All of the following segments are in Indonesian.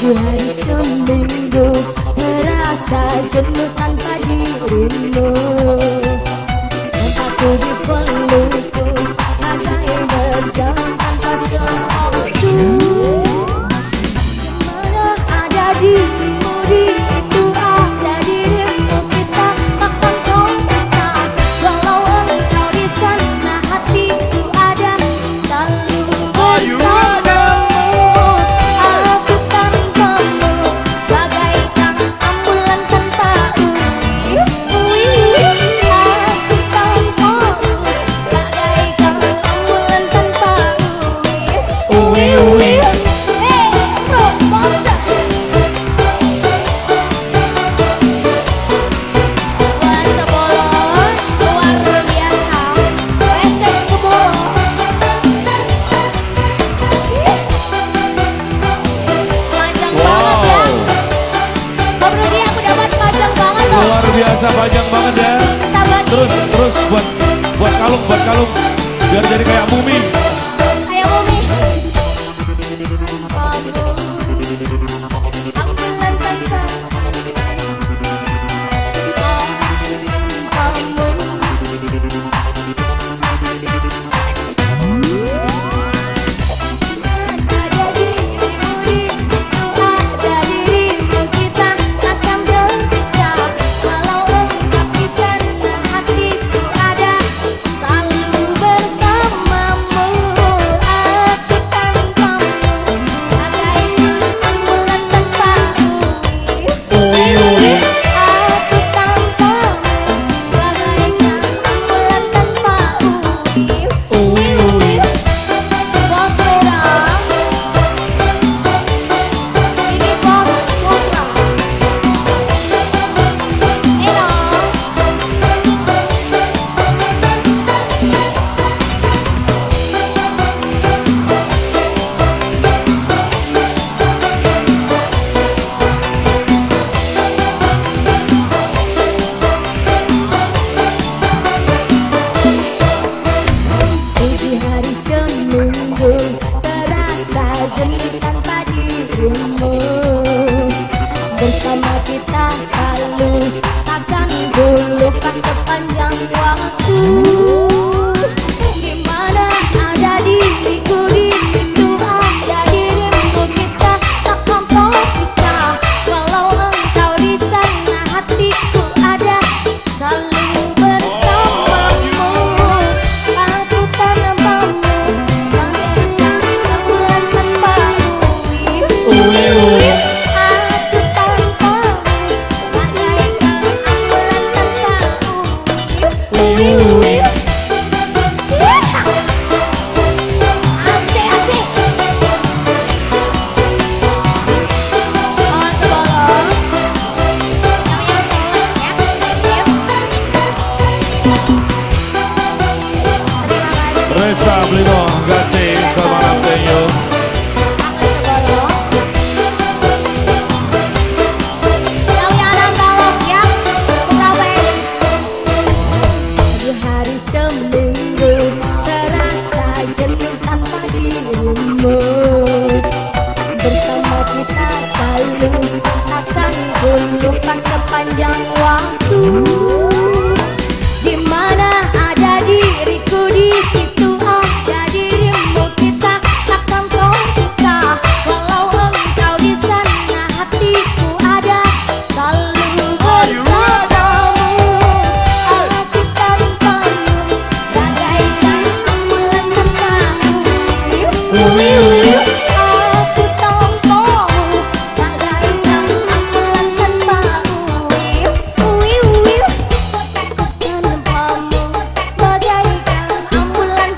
Tujuh hari seminggu terasa jenuh tanpa dirimu. Dan aku dipelukku bagai berjalan tanpa seorangku. Mana ada dirimu, di situ ada dirimu. Kita takkan kau bisa. Walau engkau di sana, hatiku ada selalu bersamamu. Aku tanpamu bagaikan ambulan tanpa uwi. Aku tanpamu bagaikan ambulan tanpa uwi. Luar biasa panjang banget ya. Terus buat kalung biar jadi kayak mumi. Kayak mumi. Ambulan tanpa ada dirimu, di situ ada dirimu. Kita akan berpisah. Walau engkau di sana, hatiku ada selalu bersamamu. Aku tanpamu bagaikan ambulan tanpa uwi. Aku tanpamu bagaikan ambulan tanpa uwi. Bos berang, ini bos berang. Tujuh hari seminggu terasa jenuh tanpa dirimu. Bersama kita selalu takkan ku lupa sepanjang waktu. Dimana ada diriku, di situ ada dirimu. Kita takkan kau pisah. Walau engkau di sana, hatiku ada selalu bersamamu. Aku tanpamu bagaikan ambulan tanpa uwi. Aku tanpamu bagaikan ambulan tanpa uwi. Asik. Kawan sebolong, namanya sholat ya. Terima kasih. Resa Blino Gace selamat Tenyo. Tujuh hari seminggu terasa jenuh tanpa dirimu. Bersama kita selalu akan ku lupa sepanjang waktu. Dimana ada diriku, di situ ada dirimu. Kita takkan kau pisah. Walau engkau di sana, hatiku ada selalu bersamamu. Aku tanpamu bagaikan ambulan tanpa uwi. Aku tanpamu bagaikan ambulan tanpa uwi. Tanpamu bagaikan ambulan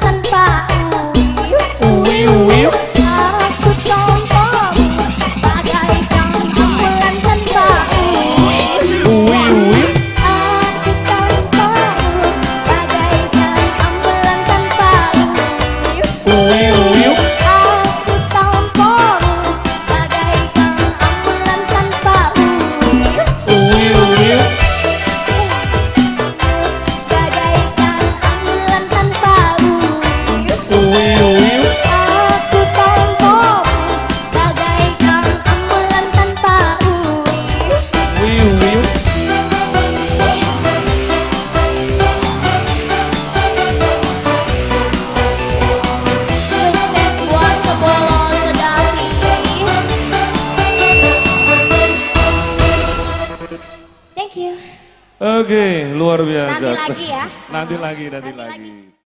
Nanti lagi ya. Nanti lagi. Nanti lagi.